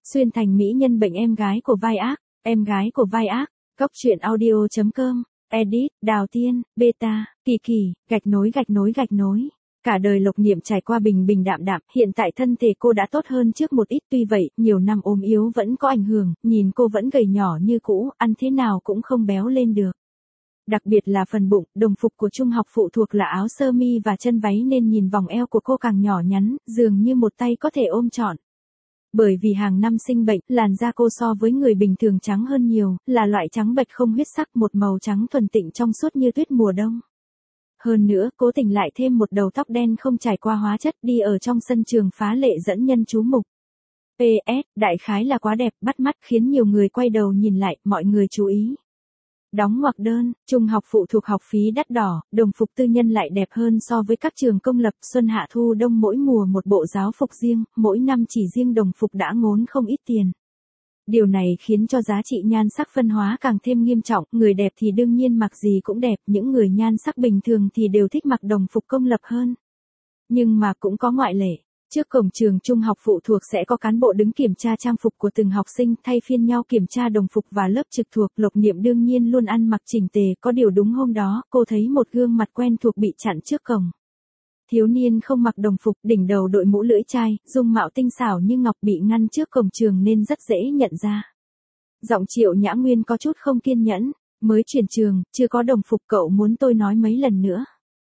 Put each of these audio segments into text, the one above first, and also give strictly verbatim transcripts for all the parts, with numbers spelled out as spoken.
Xuyên thành mỹ nhân bệnh em gái của vai ác, em gái của vai ác, Cóc truyện audio.com, edit, Đào Tiên, beta, Kỳ Kỳ, gạch nối gạch nối gạch nối. Cả đời Lộc Niệm trải qua bình bình đạm đạm, hiện tại thân thể cô đã tốt hơn trước một ít, tuy vậy, nhiều năm ốm yếu vẫn có ảnh hưởng, nhìn cô vẫn gầy nhỏ như cũ, ăn thế nào cũng không béo lên được. Đặc biệt là phần bụng, đồng phục của trung học phụ thuộc là áo sơ mi và chân váy nên nhìn vòng eo của cô càng nhỏ nhắn, dường như một tay có thể ôm trọn. Bởi vì hàng năm sinh bệnh, làn da cô so với người bình thường trắng hơn nhiều, là loại trắng bệch không huyết sắc, một màu trắng thuần tịnh trong suốt như tuyết mùa đông. Hơn nữa, cố tình lại thêm một đầu tóc đen không trải qua hóa chất, đi ở trong sân trường phá lệ dẫn nhân chú mục. pê ét, đại khái là quá đẹp, bắt mắt khiến nhiều người quay đầu nhìn lại, mọi người chú ý. Đóng ngoặc đơn, trung học phụ thuộc học phí đắt đỏ, đồng phục tư nhân lại đẹp hơn so với các trường công lập, xuân hạ thu đông mỗi mùa một bộ giáo phục riêng, mỗi năm chỉ riêng đồng phục đã ngốn không ít tiền. Điều này khiến cho giá trị nhan sắc phân hóa càng thêm nghiêm trọng, người đẹp thì đương nhiên mặc gì cũng đẹp, những người nhan sắc bình thường thì đều thích mặc đồng phục công lập hơn. Nhưng mà cũng có ngoại lệ. Trước cổng trường trung học phụ thuộc sẽ có cán bộ đứng kiểm tra trang phục của từng học sinh, thay phiên nhau kiểm tra đồng phục và lớp trực thuộc. Lộc Niệm đương nhiên luôn ăn mặc chỉnh tề, có điều đúng hôm đó, cô thấy một gương mặt quen thuộc bị chặn trước cổng. Thiếu niên không mặc đồng phục, đỉnh đầu đội mũ lưỡi chai, dung mạo tinh xảo như ngọc, bị ngăn trước cổng trường nên rất dễ nhận ra. Giọng Triệu Nhã Nguyên có chút không kiên nhẫn, mới chuyển trường, chưa có đồng phục, cậu muốn tôi nói mấy lần nữa.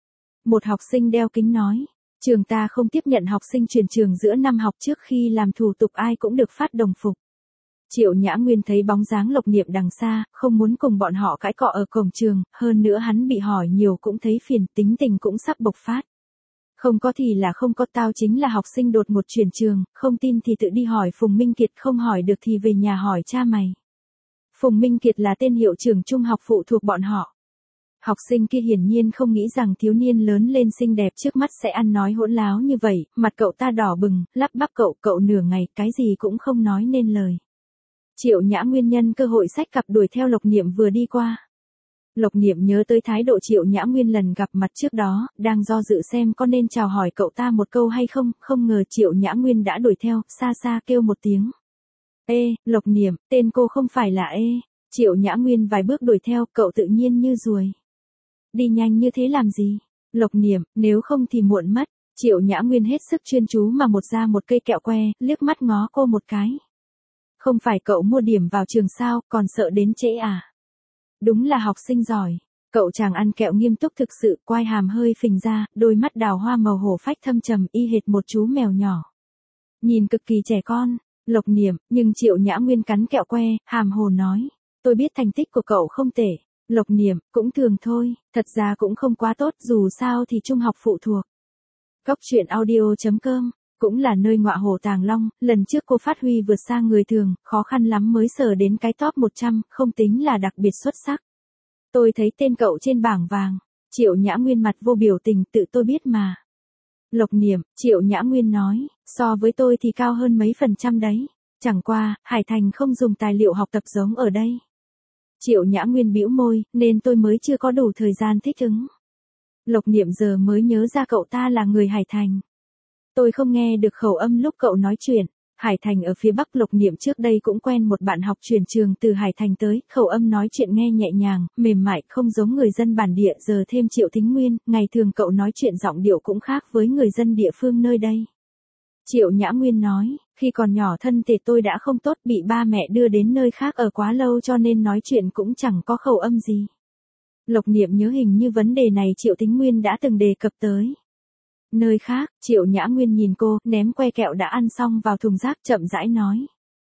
Một học sinh đeo kính nói. Trường ta không tiếp nhận học sinh chuyển trường giữa năm học, trước khi làm thủ tục ai cũng được phát đồng phục. Triệu Nhã Nguyên thấy bóng dáng Lộc Niệm đằng xa, không muốn cùng bọn họ cãi cọ ở cổng trường, hơn nữa hắn bị hỏi nhiều cũng thấy phiền, tính tình cũng sắp bộc phát. Không có thì là không có, tao chính là học sinh đột ngột chuyển trường, không tin thì tự đi hỏi Phùng Minh Kiệt, không hỏi được thì về nhà hỏi cha mày. Phùng Minh Kiệt là tên hiệu trưởng trung học phụ thuộc bọn họ. Học sinh kia hiển nhiên không nghĩ rằng thiếu niên lớn lên xinh đẹp trước mắt sẽ ăn nói hỗn láo như vậy, mặt cậu ta đỏ bừng, lắp bắp cậu, cậu nửa ngày, cái gì cũng không nói nên lời. Triệu Nhã Nguyên nhân cơ hội xách cặp đuổi theo Lộc Niệm vừa đi qua. Lộc Niệm nhớ tới thái độ Triệu Nhã Nguyên lần gặp mặt trước đó, đang do dự xem có nên chào hỏi cậu ta một câu hay không, không ngờ Triệu Nhã Nguyên đã đuổi theo, xa xa kêu một tiếng. Ê, Lộc Niệm, tên cô không phải là Ê. Triệu Nhã Nguyên vài bước đuổi theo, cậu tự nhiên như ruồi. Đi nhanh như thế làm gì? Lộc Niệm, nếu không thì muộn mất. Triệu Nhã Nguyên hết sức chuyên chú mà một ra một cây kẹo que, liếc mắt ngó cô một cái. Không phải cậu mua điểm vào trường sao, còn sợ đến trễ à? Đúng là học sinh giỏi. Cậu chàng ăn kẹo nghiêm túc thực sự, quai hàm hơi phình ra, đôi mắt đào hoa màu hổ phách thâm trầm, y hệt một chú mèo nhỏ. Nhìn cực kỳ trẻ con. Lộc Niệm, nhưng Triệu Nhã Nguyên cắn kẹo que, hàm hồ nói. Tôi biết thành tích của cậu không tệ. Lộc Niệm, cũng thường thôi, thật ra cũng không quá tốt, dù sao thì trung học phụ thuộc. Cóc truyện audio.com, cũng là nơi ngọa hổ tàng long, lần trước cô phát huy vượt xa người thường, khó khăn lắm mới sờ đến cái top một trăm, không tính là đặc biệt xuất sắc. Tôi thấy tên cậu trên bảng vàng. Triệu Nhã Nguyên mặt vô biểu tình, tự tôi biết mà. Lộc Niệm, Triệu Nhã Nguyên nói, so với tôi thì cao hơn mấy phần trăm đấy. Chẳng qua, Hải Thành không dùng tài liệu học tập giống ở đây. Triệu Nhã Nguyên bĩu môi, nên tôi mới chưa có đủ thời gian thích ứng. Lộc Niệm giờ mới nhớ ra cậu ta là người Hải Thành. Tôi không nghe được khẩu âm lúc cậu nói chuyện. Hải Thành ở phía Bắc. Lộc Niệm trước đây cũng quen một bạn học chuyển trường từ Hải Thành tới, khẩu âm nói chuyện nghe nhẹ nhàng, mềm mại, không giống người dân bản địa. Giờ thêm Triệu Thính Nguyên, ngày thường cậu nói chuyện giọng điệu cũng khác với người dân địa phương nơi đây. Triệu Nhã Nguyên nói, khi còn nhỏ thân thể tôi đã không tốt, bị ba mẹ đưa đến nơi khác ở quá lâu cho nên nói chuyện cũng chẳng có khẩu âm gì. Lộc Niệm nhớ hình như vấn đề này Triệu Thính Nguyên đã từng đề cập tới. Nơi khác, Triệu Nhã Nguyên nhìn cô, ném que kẹo đã ăn xong vào thùng rác, chậm rãi nói.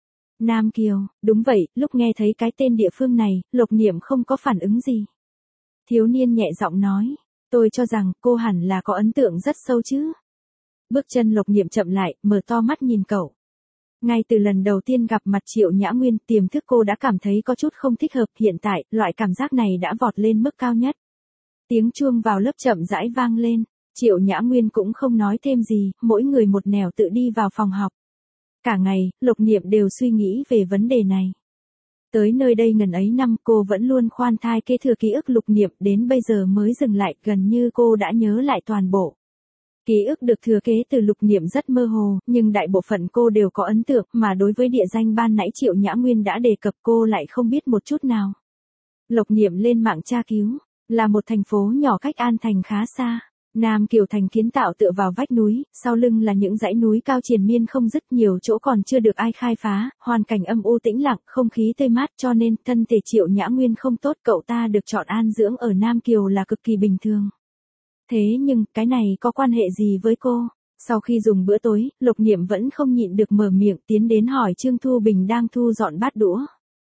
Nam Kiều, đúng vậy, lúc nghe thấy cái tên địa phương này, Lộc Niệm không có phản ứng gì. Thiếu niên nhẹ giọng nói, tôi cho rằng cô hẳn là có ấn tượng rất sâu chứ. Bước chân Lộc Niệm chậm lại, mở to mắt nhìn cậu. Ngay từ lần đầu tiên gặp mặt Triệu Nhã Nguyên, tiềm thức cô đã cảm thấy có chút không thích hợp, hiện tại, loại cảm giác này đã vọt lên mức cao nhất. Tiếng chuông vào lớp chậm rãi vang lên, Triệu Nhã Nguyên cũng không nói thêm gì, mỗi người một nẻo tự đi vào phòng học. Cả ngày, Lộc Niệm đều suy nghĩ về vấn đề này. Tới nơi đây ngần ấy năm, cô vẫn luôn khoan thai kế thừa ký ức Lộc Niệm, đến bây giờ mới dừng lại, gần như cô đã nhớ lại toàn bộ. Ký ức được thừa kế từ Lục Niệm rất mơ hồ, nhưng đại bộ phận cô đều có ấn tượng, mà đối với địa danh ban nãy Triệu Nhã Nguyên đã đề cập cô lại không biết một chút nào. Lục Niệm lên mạng tra cứu, là một thành phố nhỏ cách An Thành khá xa. Nam Kiều Thành kiến tạo tựa vào vách núi, sau lưng là những dãy núi cao triền miên không dứt, nhiều chỗ còn chưa được ai khai phá, hoàn cảnh âm u tĩnh lặng, không khí tươi mát, cho nên thân thể Triệu Nhã Nguyên không tốt, cậu ta được chọn an dưỡng ở Nam Kiều là cực kỳ bình thường. Thế nhưng, cái này có quan hệ gì với cô? Sau khi dùng bữa tối, Lục Niệm vẫn không nhịn được mở miệng, tiến đến hỏi Trương Thu Bình đang thu dọn bát đũa.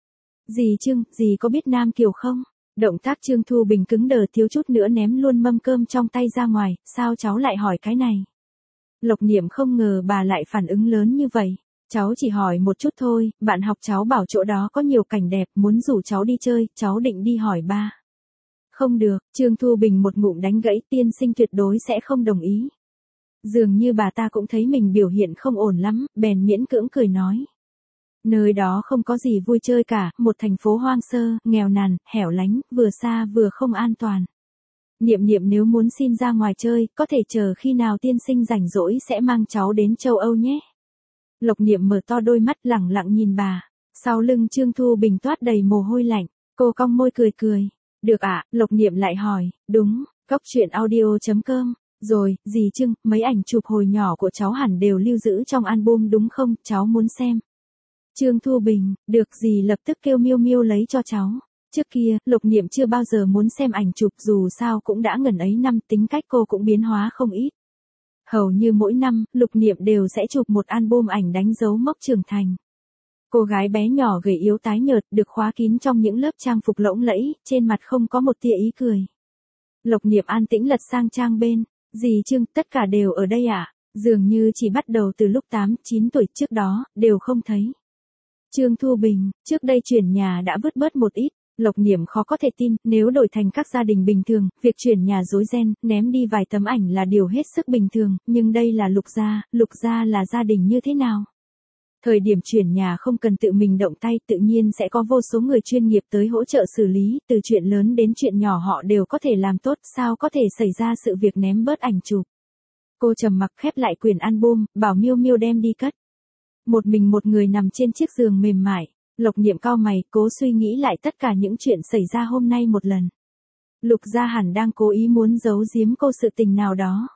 Dì Trương, dì có biết Nam Kiều không? Động tác Trương Thu Bình cứng đờ, thiếu chút nữa ném luôn mâm cơm trong tay ra ngoài, sao cháu lại hỏi cái này? Lục Niệm không ngờ bà lại phản ứng lớn như vậy. Cháu chỉ hỏi một chút thôi, bạn học cháu bảo chỗ đó có nhiều cảnh đẹp, muốn rủ cháu đi chơi, cháu định đi hỏi ba. Không được, Trương Thu Bình một ngụm đánh gãy, tiên sinh tuyệt đối sẽ không đồng ý. Dường như bà ta cũng thấy mình biểu hiện không ổn lắm, bèn miễn cưỡng cười nói. Nơi đó không có gì vui chơi cả, một thành phố hoang sơ, nghèo nàn, hẻo lánh, vừa xa vừa không an toàn. Niệm Niệm nếu muốn xin ra ngoài chơi, có thể chờ khi nào tiên sinh rảnh rỗi sẽ mang cháu đến châu Âu nhé. Lục Niệm mở to đôi mắt lẳng lặng nhìn bà, sau lưng Trương Thu Bình toát đầy mồ hôi lạnh, cô cong môi cười cười. Được ạ, à, Lục Niệm lại hỏi, đúng, cốc truyện audio chấm com. Rồi, dì Trương, mấy ảnh chụp hồi nhỏ của cháu hẳn đều lưu giữ trong album đúng không, cháu muốn xem. Trương Thu Bình, được, dì lập tức kêu Miêu Miêu lấy cho cháu. Trước kia, Lục Niệm chưa bao giờ muốn xem ảnh chụp, dù sao cũng đã ngần ấy năm, tính cách cô cũng biến hóa không ít. Hầu như mỗi năm, Lục Niệm đều sẽ chụp một album ảnh đánh dấu mốc trưởng thành. Cô gái bé nhỏ gầy yếu tái nhợt, được khóa kín trong những lớp trang phục lộng lẫy, trên mặt không có một tia ý cười. Lục Niệm an tĩnh lật sang trang bên, dì Trương, tất cả đều ở đây à? Dường như chỉ bắt đầu từ lúc tám, chín tuổi, trước đó, đều không thấy. Trương Thu Bình, trước đây chuyển nhà đã vứt bớt một ít. Lục Niệm khó có thể tin, nếu đổi thành các gia đình bình thường, việc chuyển nhà rối ren, ném đi vài tấm ảnh là điều hết sức bình thường, nhưng đây là Lục gia, Lục gia là gia đình như thế nào? Thời điểm chuyển nhà không cần tự mình động tay, tự nhiên sẽ có vô số người chuyên nghiệp tới hỗ trợ xử lý, từ chuyện lớn đến chuyện nhỏ họ đều có thể làm tốt, sao có thể xảy ra sự việc ném bớt ảnh chụp. Cô trầm mặc khép lại quyển album, bảo Miêu Miêu đem đi cất. Một mình một người nằm trên chiếc giường mềm mại, Lục Niệm cau mày, cố suy nghĩ lại tất cả những chuyện xảy ra hôm nay một lần. Lục gia hẳn đang cố ý muốn giấu giếm cô sự tình nào đó.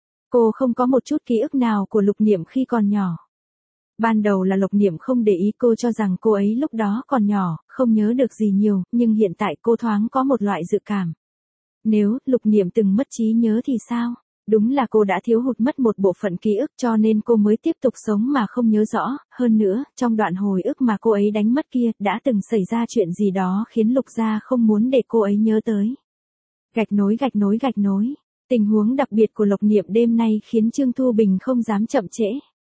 Cô không có một chút ký ức nào của Lục Niệm khi còn nhỏ. Ban đầu là Lục Niệm không để ý, cô cho rằng cô ấy lúc đó còn nhỏ, không nhớ được gì nhiều, nhưng hiện tại cô thoáng có một loại dự cảm. Nếu Lục Niệm từng mất trí nhớ thì sao? Đúng là cô đã thiếu hụt mất một bộ phận ký ức cho nên cô mới tiếp tục sống mà không nhớ rõ, hơn nữa, trong đoạn hồi ức mà cô ấy đánh mất kia, đã từng xảy ra chuyện gì đó khiến Lục gia không muốn để cô ấy nhớ tới. Gạch nối gạch nối gạch nối, tình huống đặc biệt của Lục Niệm đêm nay khiến Trương Thu Bình không dám chậm trễ.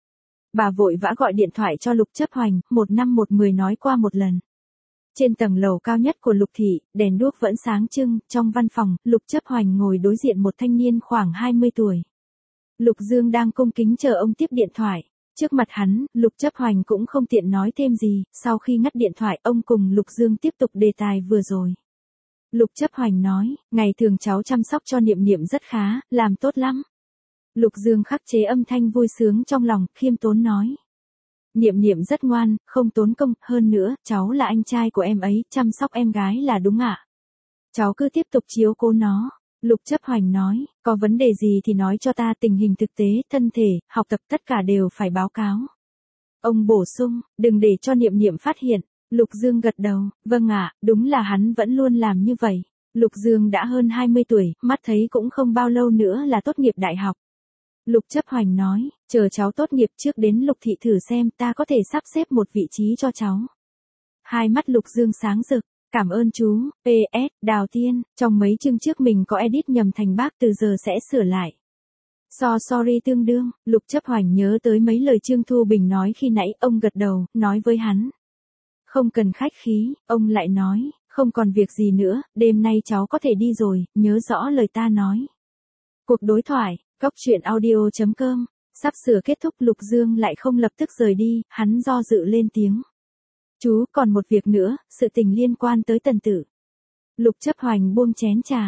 Bà vội vã gọi điện thoại cho Lục Chấp Hoành, một năm một mười nói qua một lần. Trên tầng lầu cao nhất của Lục thị, đèn đuốc vẫn sáng trưng, trong văn phòng, Lục Chấp Hoành ngồi đối diện một thanh niên khoảng hai mươi tuổi. Lục Dương đang cung kính chờ ông tiếp điện thoại. Trước mặt hắn, Lục Chấp Hoành cũng không tiện nói thêm gì, sau khi ngắt điện thoại, ông cùng Lục Dương tiếp tục đề tài vừa rồi. Lục Chấp Hoành nói, ngày thường cháu chăm sóc cho Niệm Niệm rất khá, làm tốt lắm. Lục Dương khắc chế âm thanh vui sướng trong lòng, khiêm tốn nói. Niệm Niệm rất ngoan, không tốn công, hơn nữa, cháu là anh trai của em ấy, chăm sóc em gái là đúng ạ. Cháu cứ tiếp tục chiếu cố nó. Lục Chấp Hoành nói, có vấn đề gì thì nói cho ta, tình hình thực tế, thân thể, học tập tất cả đều phải báo cáo. Ông bổ sung, đừng để cho Niệm Niệm phát hiện. Lục Dương gật đầu, vâng ạ, đúng là hắn vẫn luôn làm như vậy. Lục Dương đã hơn hai mươi tuổi, mắt thấy cũng không bao lâu nữa là tốt nghiệp đại học. Lục Chấp Hoành nói, chờ cháu tốt nghiệp trước đến Lục thị thử xem, ta có thể sắp xếp một vị trí cho cháu. Hai mắt Lục Dương sáng rực, cảm ơn chú, pê ét, Đào Tiên, trong mấy chương trước mình có edit nhầm thành bác, từ giờ sẽ sửa lại. So sorry tương đương, Lục Chấp Hoành nhớ tới mấy lời Trương Thu Bình nói khi nãy, ông gật đầu, nói với hắn. Không cần khách khí, ông lại nói, không còn việc gì nữa, đêm nay cháu có thể đi rồi, nhớ rõ lời ta nói. Cuộc đối thoại, cốc truyện audio chấm com, sắp sửa kết thúc. Lục Dương lại không lập tức rời đi, hắn do dự lên tiếng. Chú, còn một việc nữa, sự tình liên quan tới Tần Tử. Lục Chấp Hoành buông chén trà,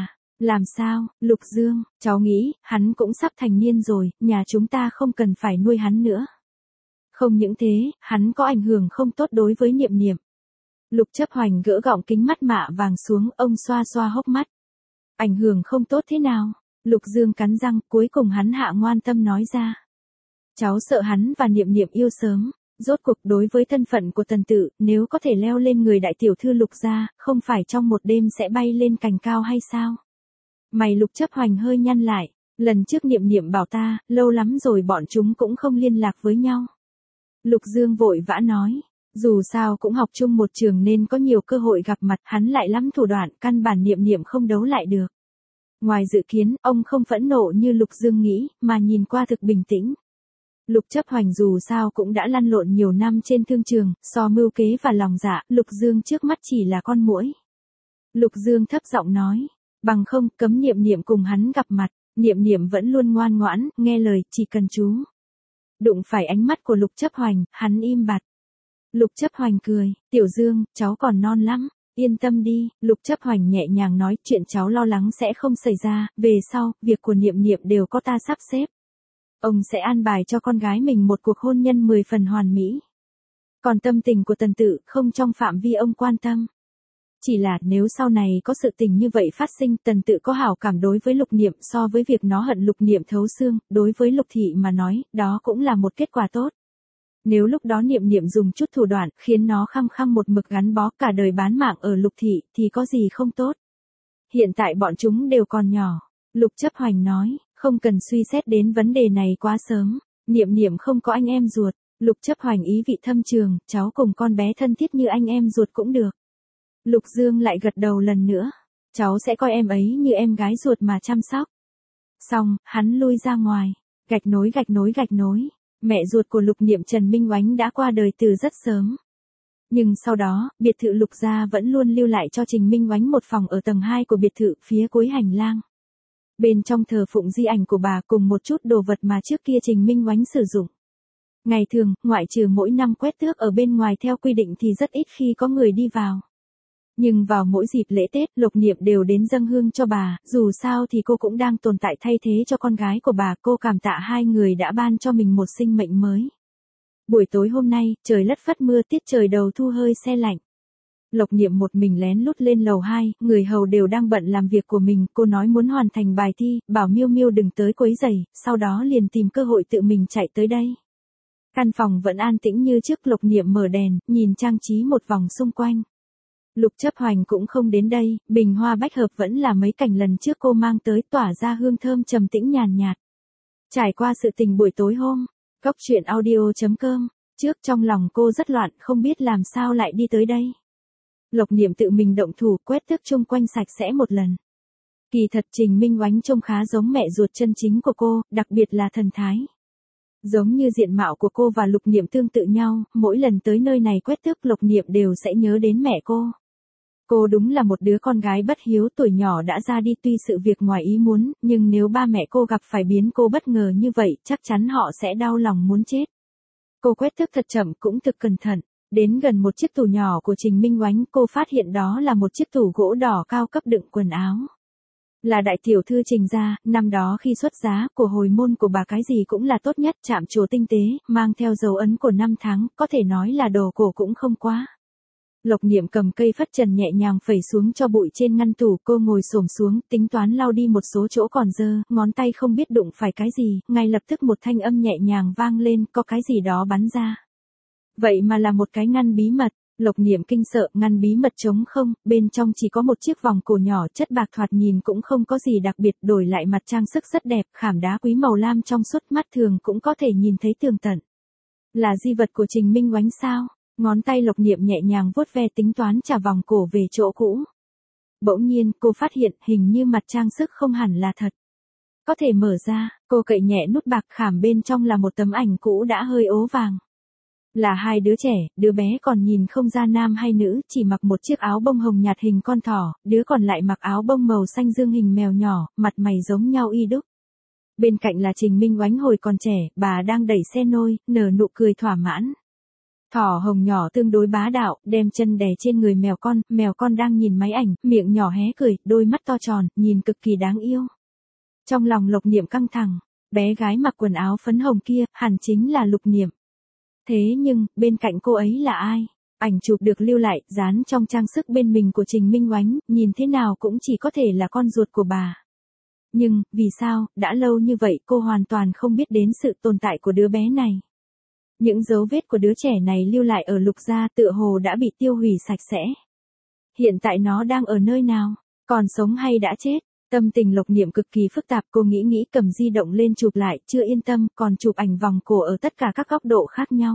Làm sao, Lục Dương, cháu nghĩ, hắn cũng sắp thành niên rồi, nhà chúng ta không cần phải nuôi hắn nữa. Không những thế, hắn có ảnh hưởng không tốt đối với Niệm Niệm. Lục Chấp Hoành gỡ gọng kính mắt mạ vàng xuống, ông xoa xoa hốc mắt. Ảnh hưởng không tốt thế nào? Lục Dương cắn răng, cuối cùng hắn hạ ngoan tâm nói ra. Cháu sợ hắn và Niệm Niệm yêu sớm. Rốt cuộc đối với thân phận của Tần Tự, nếu có thể leo lên người đại tiểu thư Lục gia, không phải trong một đêm sẽ bay lên cành cao hay sao? Mày Lục Chấp Hoành hơi nhăn lại, lần trước Niệm Niệm bảo ta, lâu lắm rồi bọn chúng cũng không liên lạc với nhau. Lục Dương vội vã nói, dù sao cũng học chung một trường nên có nhiều cơ hội gặp mặt, hắn lại lắm thủ đoạn, căn bản Niệm Niệm không đấu lại được. Ngoài dự kiến, ông không phẫn nộ như Lục Dương nghĩ, mà nhìn qua thực bình tĩnh. Lục Chấp Hoành dù sao cũng đã lăn lộn nhiều năm trên thương trường, so mưu kế và lòng dạ, Lục Dương trước mắt chỉ là con muỗi. Lục Dương thấp giọng nói, bằng không, cấm Niệm Niệm cùng hắn gặp mặt, Niệm Niệm vẫn luôn ngoan ngoãn, nghe lời, chỉ cần chú. Đụng phải ánh mắt của Lục Chấp Hoành, hắn im bặt. Lục Chấp Hoành cười, Tiểu Dương, cháu còn non lắm, yên tâm đi, Lục Chấp Hoành nhẹ nhàng nói, chuyện cháu lo lắng sẽ không xảy ra, về sau, việc của Niệm Niệm đều có ta sắp xếp. Ông sẽ an bài cho con gái mình một cuộc hôn nhân mười phần hoàn mỹ. Còn tâm tình của Tần Tự, không trong phạm vi ông quan tâm. Chỉ là nếu sau này có sự tình như vậy phát sinh, Tần Tự có hảo cảm đối với Lục Niệm so với việc nó hận Lục Niệm thấu xương, đối với Lục Thị mà nói, đó cũng là một kết quả tốt. Nếu lúc đó Niệm Niệm dùng chút thủ đoạn, khiến nó khăng khăng một mực gắn bó cả đời bán mạng ở Lục Thị, thì có gì không tốt. Hiện tại bọn chúng đều còn nhỏ. Lục Chấp Hoành nói, không cần suy xét đến vấn đề này quá sớm. Niệm Niệm không có anh em ruột. Lục Chấp Hoành ý vị thâm trường, cháu cùng con bé thân thiết như anh em ruột cũng được. Lục Dương lại gật đầu lần nữa. Cháu sẽ coi em ấy như em gái ruột mà chăm sóc. Xong, hắn lui ra ngoài. Gạch nối gạch nối gạch nối. Mẹ ruột của Lục Niệm Trần Minh Oánh đã qua đời từ rất sớm. Nhưng sau đó, biệt thự Lục gia vẫn luôn lưu lại cho Trình Minh Oánh một phòng ở tầng hai của biệt thự phía cuối hành lang. Bên trong thờ phụng di ảnh của bà cùng một chút đồ vật mà trước kia Trình Minh Oánh sử dụng. Ngày thường, ngoại trừ mỗi năm quét tước ở bên ngoài theo quy định thì rất ít khi có người đi vào. Nhưng vào mỗi dịp lễ Tết, Lục Niệm đều đến dâng hương cho bà, dù sao thì cô cũng đang tồn tại thay thế cho con gái của bà, cô cảm tạ hai người đã ban cho mình một sinh mệnh mới. Buổi tối hôm nay, trời lất phất mưa, tiết trời đầu thu hơi se lạnh. Lục Niệm một mình lén lút lên lầu hai, người hầu đều đang bận làm việc của mình, cô nói muốn hoàn thành bài thi, bảo Miêu Miêu đừng tới quấy rầy, sau đó liền tìm cơ hội tự mình chạy tới đây. Căn phòng vẫn an tĩnh như trước, Lục Niệm mở đèn, nhìn trang trí một vòng xung quanh. Lục Chấp Hoành cũng không đến đây, bình hoa bách hợp vẫn là mấy cảnh lần trước cô mang tới, tỏa ra hương thơm trầm tĩnh nhàn nhạt. Trải qua sự tình buổi tối hôm, Cốc Truyện Audio chấm com, trước trong lòng cô rất loạn, không biết làm sao lại đi tới đây. Lục Niệm tự mình động thủ, quét tước chung quanh sạch sẽ một lần. Kỳ thật Trình Minh Oánh trông khá giống mẹ ruột chân chính của cô, đặc biệt là thần thái. Giống như diện mạo của cô và Lục Niệm tương tự nhau, mỗi lần tới nơi này quét tước Lục Niệm đều sẽ nhớ đến mẹ cô. Cô đúng là một đứa con gái bất hiếu, tuổi nhỏ đã ra đi, tuy sự việc ngoài ý muốn, nhưng nếu ba mẹ cô gặp phải biến cô bất ngờ như vậy, chắc chắn họ sẽ đau lòng muốn chết. Cô quét tước thật chậm cũng thực cẩn thận. Đến gần một chiếc tủ nhỏ của Trình Minh Oánh, cô phát hiện đó là một chiếc tủ gỗ đỏ cao cấp đựng quần áo. Là đại tiểu thư Trình gia, năm đó khi xuất giá, của hồi môn của bà cái gì cũng là tốt nhất, chạm trổ tinh tế, mang theo dấu ấn của năm tháng, có thể nói là đồ cổ cũng không quá. Lục Niệm cầm cây phất trần nhẹ nhàng phẩy xuống cho bụi trên ngăn tủ, cô ngồi xổm xuống, tính toán lau đi một số chỗ còn dơ, ngón tay không biết đụng phải cái gì, ngay lập tức một thanh âm nhẹ nhàng vang lên, có cái gì đó bắn ra. Vậy mà là một cái ngăn bí mật. Lục Niệm kinh sợ, ngăn bí mật trống không, bên trong chỉ có một chiếc vòng cổ nhỏ, chất bạc thoạt nhìn cũng không có gì đặc biệt, đổi lại mặt trang sức rất đẹp, khảm đá quý màu lam trong suốt, mắt thường cũng có thể nhìn thấy tường tận. Là di vật của Trình Minh Oánh sao? Ngón tay Lục Niệm nhẹ nhàng vuốt ve tính toán trả vòng cổ về chỗ cũ. Bỗng nhiên, cô phát hiện, hình như mặt trang sức không hẳn là thật. Có thể mở ra, cô cậy nhẹ nút bạc, khảm bên trong là một tấm ảnh cũ đã hơi ố vàng. Là hai đứa trẻ, đứa bé còn nhìn không ra nam hay nữ, chỉ mặc một chiếc áo bông hồng nhạt hình con thỏ, đứa còn lại mặc áo bông màu xanh dương hình mèo nhỏ, mặt mày giống nhau y đúc. Bên cạnh là Trình Minh Oánh hồi còn trẻ, bà đang đẩy xe nôi, nở nụ cười thỏa mãn. Thỏ hồng nhỏ tương đối bá đạo, đem chân đè trên người mèo con, mèo con đang nhìn máy ảnh, miệng nhỏ hé cười, đôi mắt to tròn, nhìn cực kỳ đáng yêu. Trong lòng Lục Niệm căng thẳng, bé gái mặc quần áo phấn hồng kia, hẳn chính là Lục Niệm. Thế nhưng, bên cạnh cô ấy là ai? Ảnh chụp được lưu lại, dán trong trang sức bên mình của Trình Minh Oánh, nhìn thế nào cũng chỉ có thể là con ruột của bà. Nhưng, vì sao, đã lâu như vậy cô hoàn toàn không biết đến sự tồn tại của đứa bé này. Những dấu vết của đứa trẻ này lưu lại ở Lục gia tựa hồ đã bị tiêu hủy sạch sẽ. Hiện tại nó đang ở nơi nào? Còn sống hay đã chết? Tâm tình Lục Niệm cực kỳ phức tạp, cô nghĩ nghĩ cầm di động lên chụp lại, chưa yên tâm, còn chụp ảnh vòng cổ ở tất cả các góc độ khác nhau.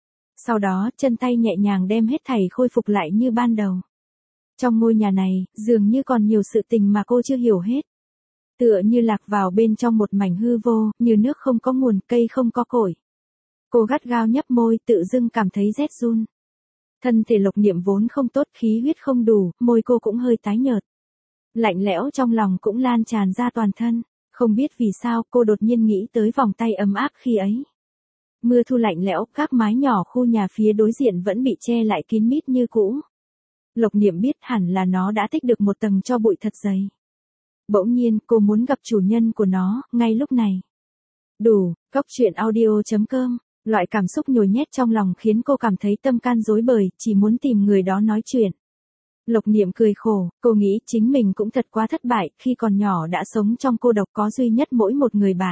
Sau đó, chân tay nhẹ nhàng đem hết thảy khôi phục lại như ban đầu. Trong ngôi nhà này, dường như còn nhiều sự tình mà cô chưa hiểu hết. Tựa như lạc vào bên trong một mảnh hư vô, như nước không có nguồn, cây không có cội. Cô gắt gao nhấp môi, tự dưng cảm thấy rét run. Thân thể Lục Niệm vốn không tốt, khí huyết không đủ, môi cô cũng hơi tái nhợt. Lạnh lẽo trong lòng cũng lan tràn ra toàn thân. Không biết vì sao cô đột nhiên nghĩ tới vòng tay ấm áp khi ấy. Mưa thu lạnh lẽo, các mái nhỏ khu nhà phía đối diện vẫn bị che lại kín mít như cũ. Lục Niệm biết hẳn là nó đã tích được một tầng tro bụi thật dày. Bỗng nhiên cô muốn gặp chủ nhân của nó, ngay lúc này. Đủ, Cốc Truyện Audio chấm com. Loại cảm xúc nhồi nhét trong lòng khiến cô cảm thấy tâm can rối bời, chỉ muốn tìm người đó nói chuyện. Lục Niệm cười khổ, cô nghĩ chính mình cũng thật quá thất bại, khi còn nhỏ đã sống trong cô độc, có duy nhất mỗi một người bạn.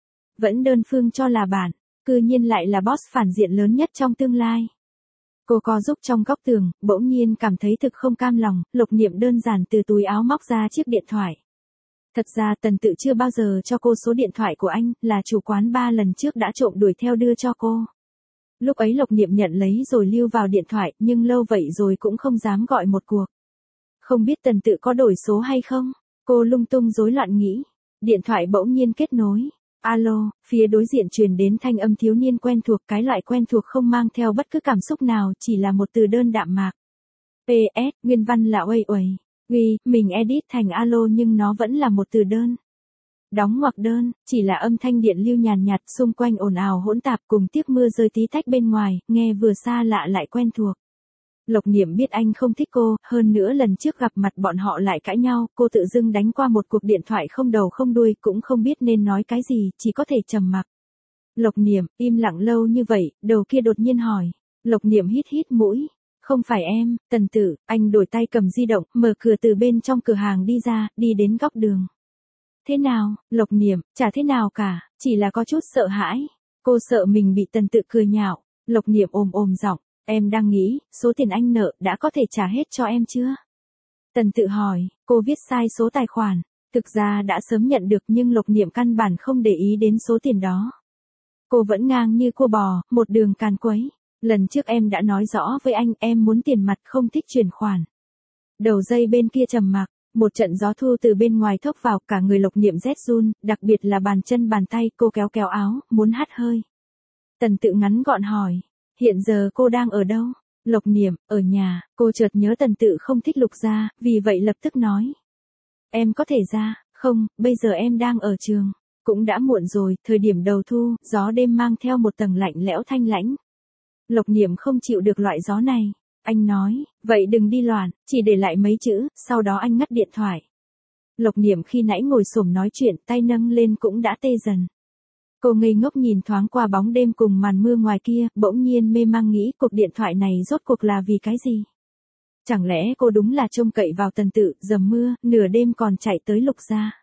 Vẫn đơn phương cho là bạn, cư nhiên lại là boss phản diện lớn nhất trong tương lai. Cô co giúp trong góc tường, bỗng nhiên cảm thấy thực không cam lòng, Lục Niệm đơn giản từ túi áo móc ra chiếc điện thoại. Thật ra Tần Tự chưa bao giờ cho cô số điện thoại của anh, là chủ quán ba lần trước đã trộm đuổi theo đưa cho cô. Lúc ấy Lục Niệm nhận lấy rồi lưu vào điện thoại, nhưng lâu vậy rồi cũng không dám gọi một cuộc. Không biết Tần Tự có đổi số hay không? Cô lung tung rối loạn nghĩ. Điện thoại bỗng nhiên kết nối. Alo, phía đối diện truyền đến thanh âm thiếu niên quen thuộc, cái loại quen thuộc không mang theo bất cứ cảm xúc nào, chỉ là một từ đơn đạm mạc. pê ét, nguyên văn là uầy uầy. Uy, mình edit thành alo nhưng nó vẫn là một từ đơn. Đóng ngoặc đơn, chỉ là âm thanh điện lưu nhàn nhạt, xung quanh ồn ào hỗn tạp cùng tiếc mưa rơi tí tách bên ngoài, nghe vừa xa lạ lại quen thuộc. Lục Niệm biết anh không thích cô, hơn nữa lần trước gặp mặt bọn họ lại cãi nhau, cô tự dưng đánh qua một cuộc điện thoại không đầu không đuôi, cũng không biết nên nói cái gì, chỉ có thể trầm mặc. Lục Niệm, im lặng lâu như vậy, đầu kia đột nhiên hỏi. Lục Niệm hít hít mũi. Không phải em, Tần Tự, anh đổi tay cầm di động, mở cửa từ bên trong cửa hàng đi ra, đi đến góc đường. Thế nào, Lục Niệm, chả thế nào cả, chỉ là có chút sợ hãi. Cô sợ mình bị Tần Tự cười nhạo. Lục Niệm ồm ồm giọng, em đang nghĩ, số tiền anh nợ đã có thể trả hết cho em chưa? Tần Tự hỏi, cô viết sai số tài khoản. Thực ra đã sớm nhận được nhưng Lục Niệm căn bản không để ý đến số tiền đó. Cô vẫn ngang như cua bò, một đường càn quấy. Lần trước em đã nói rõ với anh, em muốn tiền mặt không thích chuyển khoản. Đầu dây bên kia trầm mặc, một trận gió thu từ bên ngoài thốc vào, cả người Lục Niệm rét run, đặc biệt là bàn chân bàn tay, cô kéo kéo áo, muốn hắt hơi. Tần Tự ngắn gọn hỏi, hiện giờ cô đang ở đâu? Lục Niệm, ở nhà, cô chợt nhớ Tần Tự không thích Lục gia, vì vậy lập tức nói. Em có thể ra, không, bây giờ em đang ở trường. Cũng đã muộn rồi, thời điểm đầu thu, gió đêm mang theo một tầng lạnh lẽo thanh lãnh. Lục Niệm không chịu được loại gió này. Anh nói, vậy đừng đi loạn, chỉ để lại mấy chữ, sau đó anh ngắt điện thoại. Lục Niệm khi nãy ngồi xổm nói chuyện, tay nâng lên cũng đã tê dần. Cô ngây ngốc nhìn thoáng qua bóng đêm cùng màn mưa ngoài kia, bỗng nhiên mê mang nghĩ cuộc điện thoại này rốt cuộc là vì cái gì? Chẳng lẽ cô đúng là trông cậy vào Tần Tự, dầm mưa, nửa đêm còn chạy tới Lục gia.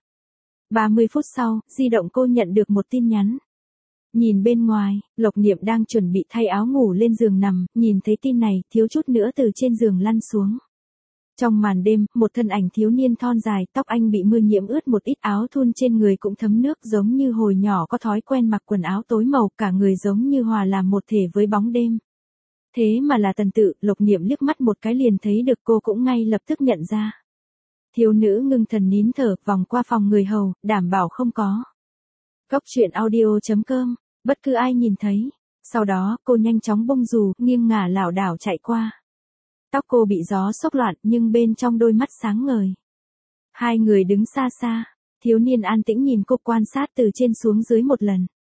ba mươi phút sau, di động cô nhận được một tin nhắn. Nhìn bên ngoài, Lục Niệm đang chuẩn bị thay áo ngủ lên giường nằm, nhìn thấy tin này, thiếu chút nữa từ trên giường lăn xuống. Trong màn đêm, một thân ảnh thiếu niên thon dài, tóc anh bị mưa nhiễm ướt một ít, áo thun trên người cũng thấm nước, giống như hồi nhỏ có thói quen mặc quần áo tối màu, cả người giống như hòa làm một thể với bóng đêm. Thế mà là Tần Tự, Lục Niệm liếc mắt một cái liền thấy được, cô cũng ngay lập tức nhận ra. Thiếu nữ ngưng thần nín thở, vòng qua phòng người hầu, đảm bảo không có. Cốc Truyện Audio chấm com, bất cứ ai nhìn thấy. Sau đó, cô nhanh chóng bông dù, nghiêng ngả lảo đảo chạy qua. Tóc cô bị gió xốc loạn, nhưng bên trong đôi mắt sáng ngời. Hai người đứng xa xa, thiếu niên an tĩnh nhìn cô quan sát từ trên xuống dưới một lần.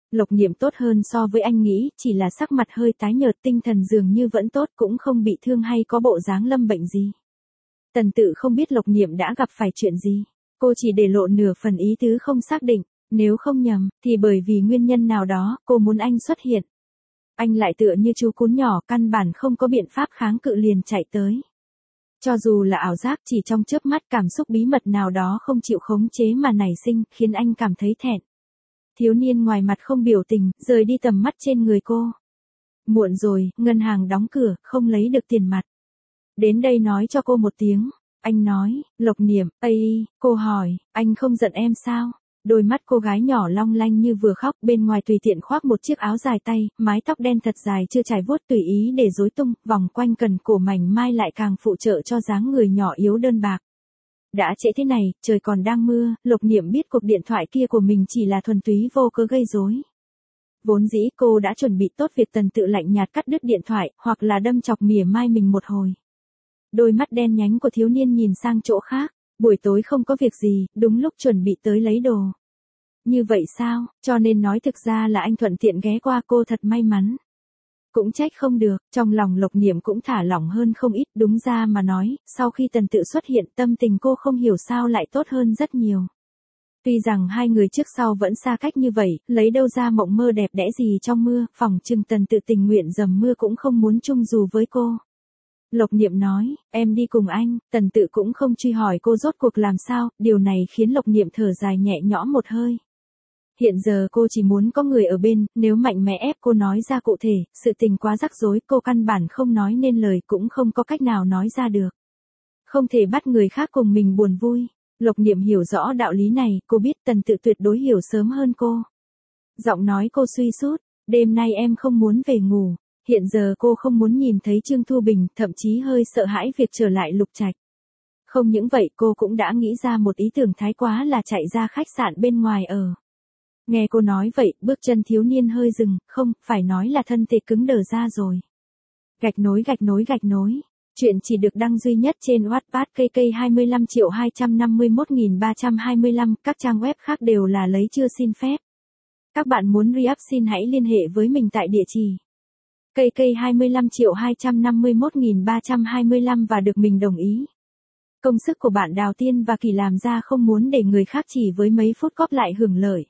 Lộc Niệm tốt hơn so với anh nghĩ, chỉ là sắc mặt hơi tái nhợt, tinh thần dường như vẫn tốt, cũng không bị thương hay có bộ dáng lâm bệnh gì. Tần Tự không biết Lộc Niệm đã gặp phải chuyện gì. Cô chỉ để lộ nửa phần ý tứ không xác định, nếu không nhầm, thì bởi vì nguyên nhân nào đó, cô muốn anh xuất hiện. Anh lại tựa như chú cún nhỏ, căn bản không có biện pháp kháng cự liền chạy tới. Cho dù là ảo giác, chỉ trong chớp mắt cảm xúc bí mật nào đó không chịu khống chế mà nảy sinh, khiến anh cảm thấy thẹn. Thiếu niên ngoài mặt không biểu tình, rời đi tầm mắt trên người cô. Muộn rồi, ngân hàng đóng cửa, không lấy được tiền mặt. Đến đây nói cho cô một tiếng. Anh nói, Lộc Niệm, ây, cô hỏi, anh không giận em sao? Đôi mắt cô gái nhỏ long lanh như vừa khóc, bên ngoài tùy tiện khoác một chiếc áo dài tay, mái tóc đen thật dài chưa trải vuốt tùy ý để rối tung, vòng quanh cần cổ mảnh mai lại càng phụ trợ cho dáng người nhỏ yếu đơn bạc. Đã trễ thế này, trời còn đang mưa, Lộc Niệm biết cuộc điện thoại kia của mình chỉ là thuần túy vô cớ gây rối. Vốn dĩ cô đã chuẩn bị tốt việc Tần Tự lạnh nhạt cắt đứt điện thoại, hoặc là đâm chọc mỉa mai mình một hồi. Đôi mắt đen nhánh của thiếu niên nhìn sang chỗ khác, buổi tối không có việc gì, đúng lúc chuẩn bị tới lấy đồ. Như vậy sao, cho nên nói thực ra là anh thuận tiện ghé qua, cô thật may mắn. Cũng trách không được, trong lòng Lộc Niệm cũng thả lỏng hơn không ít, đúng ra mà nói, sau khi Tần Tự xuất hiện tâm tình cô không hiểu sao lại tốt hơn rất nhiều. Tuy rằng hai người trước sau vẫn xa cách như vậy, lấy đâu ra mộng mơ đẹp đẽ gì trong mưa, phỏng chừng Tần Tự tình nguyện dầm mưa cũng không muốn chung dù với cô. Lộc Niệm nói, em đi cùng anh, Tần Tự cũng không truy hỏi cô rốt cuộc làm sao, điều này khiến Lộc Niệm thở dài nhẹ nhõm một hơi. Hiện giờ cô chỉ muốn có người ở bên, nếu mạnh mẽ ép cô nói ra cụ thể, sự tình quá rắc rối, cô căn bản không nói nên lời, cũng không có cách nào nói ra được. Không thể bắt người khác cùng mình buồn vui. Lộc Niệm hiểu rõ đạo lý này, cô biết Tần Tự tuyệt đối hiểu sớm hơn cô. Giọng nói cô suy sút, đêm nay em không muốn về ngủ. Hiện giờ cô không muốn nhìn thấy Trương Thu Bình, thậm chí hơi sợ hãi việc trở lại Lục Trạch. Không những vậy, cô cũng đã nghĩ ra một ý tưởng thái quá là chạy ra khách sạn bên ngoài ở. Nghe cô nói vậy, bước chân thiếu niên hơi dừng, không, phải nói là thân thể cứng đờ ra rồi. Gạch nối gạch nối gạch nối. Chuyện chỉ được đăng duy nhất trên Wattpad K K hai mươi lăm triệu hai trăm năm mươi mốt nghìn ba trăm hai mươi lăm, các trang web khác đều là lấy chưa xin phép. Các bạn muốn re-up xin hãy liên hệ với mình tại địa chỉ K K hai mươi lăm triệu hai trăm năm mươi mốt nghìn ba trăm hai mươi lăm và được mình đồng ý. Công sức của bạn Đào Tiên và Kỳ làm ra, không muốn để người khác chỉ với mấy phút cóp lại hưởng lợi.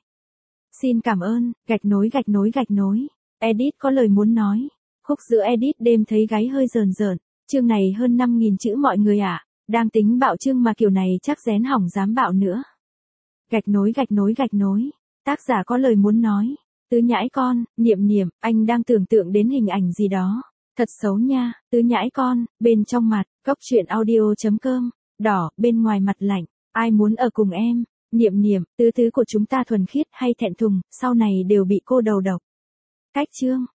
Xin cảm ơn, gạch nối gạch nối gạch nối. Edit có lời muốn nói. Khúc giữa edit đêm thấy gáy hơi rờn rợn. Chương này hơn năm nghìn chữ mọi người ạ. À. Đang tính bạo chương mà kiểu này chắc rén hỏng dám bạo nữa. Gạch nối gạch nối gạch nối. Tác giả có lời muốn nói. Tứ nhãi con, Niệm Niệm, anh đang tưởng tượng đến hình ảnh gì đó. Thật xấu nha, tứ nhãi con, bên trong mặt, góc truyện audio chấm com, đỏ, bên ngoài mặt lạnh, ai muốn ở cùng em, Niệm Niệm, tứ tứ của chúng ta thuần khiết hay thẹn thùng, sau này đều bị cô đầu độc. Cách chương.